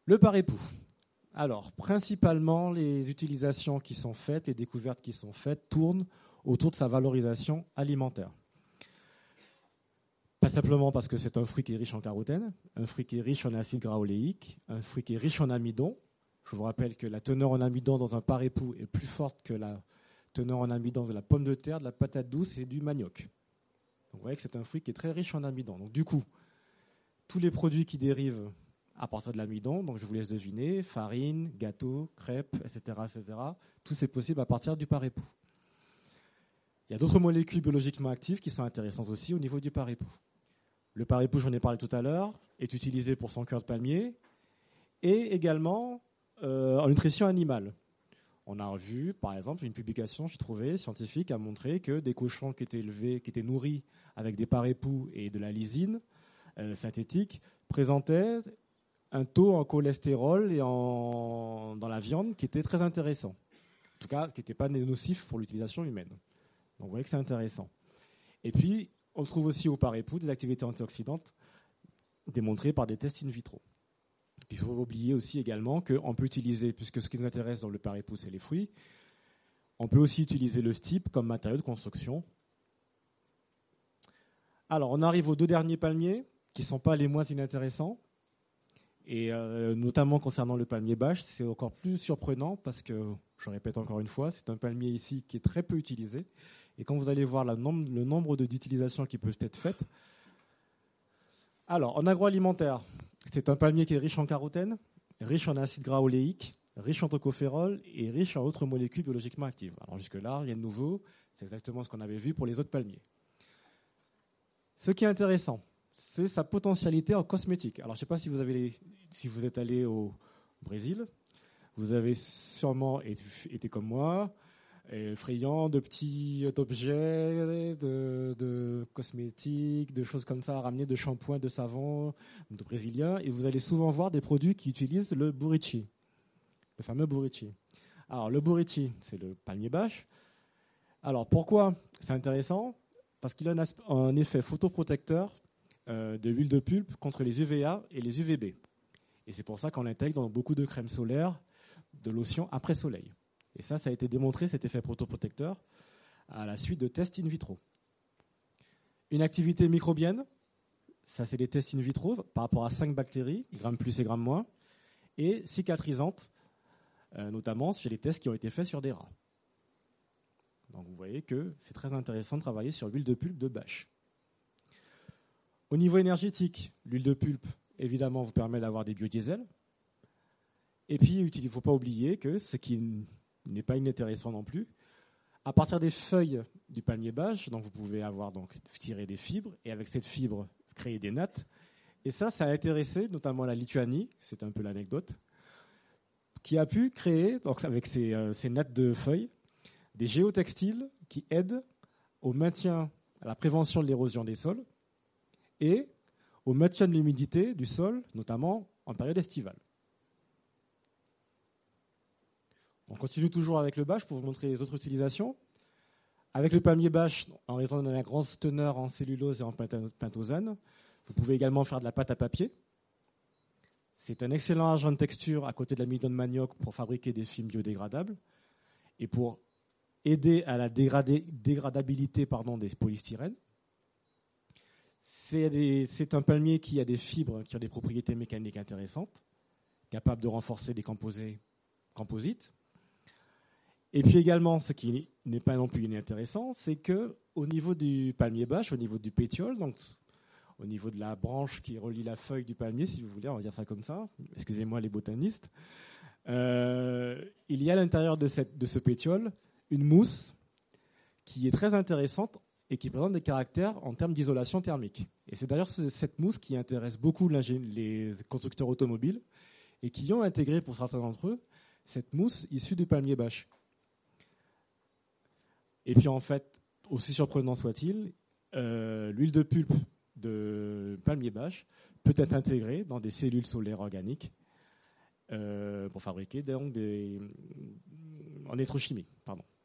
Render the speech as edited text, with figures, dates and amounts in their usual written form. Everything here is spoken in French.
Le par-époux. Alors, principalement, les utilisations qui sont faites, les découvertes qui sont faites tournent autour de sa valorisation alimentaire. Pas simplement parce que c'est un fruit qui est riche en carotène, un fruit qui est riche en acide gras oléique, un fruit qui est riche en amidon. Je vous rappelle que la teneur en amidon dans un par-époux est plus forte que la teneur en amidon de la pomme de terre, de la patate douce et du manioc. Donc vous voyez que c'est un fruit qui est très riche en amidon. Donc du coup, tous les produits qui dérivent à partir de l'amidon, donc je vous laisse deviner, farine, gâteaux, crêpes, etc., tout c'est possible à partir du par-époux. Il y a d'autres molécules biologiquement actives qui sont intéressantes aussi au niveau du par-époux. Le par-époux, j'en ai parlé tout à l'heure, est utilisé pour son cœur de palmier et également en nutrition animale. On a vu, par exemple, une publication, j'ai trouvé, scientifique, a montré que des cochons qui étaient élevés, qui étaient nourris avec des par-époux et de la lysine synthétique, présentaient un taux en cholestérol et dans la viande qui était très intéressant. En tout cas, qui n'était pas nocif pour l'utilisation humaine. Donc vous voyez que c'est intéressant. Et puis, on trouve aussi au par-époux des activités antioxydantes démontrées par des tests in vitro. Puis, il faut oublier aussi également qu'on peut utiliser, puisque ce qui nous intéresse dans le par-époux, c'est les fruits, on peut aussi utiliser le stipe comme matériau de construction. Alors, on arrive aux deux derniers palmiers, qui ne sont pas les moins inintéressants. Et notamment concernant le palmier bâche, c'est encore plus surprenant parce que, je répète encore une fois, c'est un palmier ici qui est très peu utilisé. Et quand vous allez voir le nombre d'utilisations qui peuvent être faites. Alors, en agroalimentaire, c'est un palmier qui est riche en carotène, riche en acide gras oléique, riche en tocophérol et riche en autres molécules biologiquement actives. Alors jusque-là, rien de nouveau, c'est exactement ce qu'on avait vu pour les autres palmiers. Ce qui est intéressant, c'est sa potentialité en cosmétique. Alors je ne sais pas si vous êtes allé au Brésil, vous avez sûrement été comme moi, friand de petits objets, de cosmétiques, de choses comme ça à ramener, de shampoings, de savons, de brésiliens, et vous allez souvent voir des produits qui utilisent le bourichi, le fameux bourichi. Alors le bourichi, c'est le palmier bâche. Alors pourquoi c'est intéressant? Parce qu'il a un effet photoprotecteur de l'huile de pulpe contre les UVA et les UVB. Et c'est pour ça qu'on l'intègre dans beaucoup de crèmes solaires, de lotions après soleil. Et ça a été démontré, cet effet photoprotecteur, à la suite de tests in vitro. Une activité microbienne, ça c'est des tests in vitro par rapport à 5 bactéries, grammes plus et grammes moins, et cicatrisante, notamment sur les tests qui ont été faits sur des rats. Donc vous voyez que c'est très intéressant de travailler sur l'huile de pulpe de bâche. Au niveau énergétique, l'huile de pulpe, évidemment, vous permet d'avoir des biodiesels. Et puis, il ne faut pas oublier que ce qui n'est pas inintéressant non plus, à partir des feuilles du palmier bâche, donc vous pouvez avoir tirer des fibres, et avec cette fibre, créer des nattes. Et ça a intéressé notamment la Lituanie, c'est un peu l'anecdote, qui a pu créer, donc avec ces nattes de feuilles, des géotextiles qui aident au maintien, à la prévention de l'érosion des sols et au maintien de l'humidité du sol, notamment en période estivale. On continue toujours avec le bâche pour vous montrer les autres utilisations. Avec le palmier bâche, en raison de la grande teneur en cellulose et en pentosane, vous pouvez également faire de la pâte à papier. C'est un excellent agent de texture à côté de l'amidon de manioc pour fabriquer des films biodégradables et pour aider à la dégradabilité des polystyrènes. C'est un palmier qui a des fibres qui ont des propriétés mécaniques intéressantes, capables de renforcer des composites. Et puis également, ce qui n'est pas non plus inintéressant, c'est qu'au niveau du palmier bâche, au niveau du pétiole, donc au niveau de la branche qui relie la feuille du palmier, si vous voulez, on va dire ça comme ça, excusez-moi les botanistes, il y a à l'intérieur de ce pétiole une mousse qui est très intéressante et qui présente des caractères en termes d'isolation thermique. Et c'est d'ailleurs cette mousse qui intéresse beaucoup les constructeurs automobiles et qui ont intégré, pour certains d'entre eux, cette mousse issue du palmier bâche. Et puis en fait, aussi surprenant soit-il, l'huile de pulpe de palmier bâche peut être intégrée dans des cellules solaires organiques pour fabriquer en électrochimie.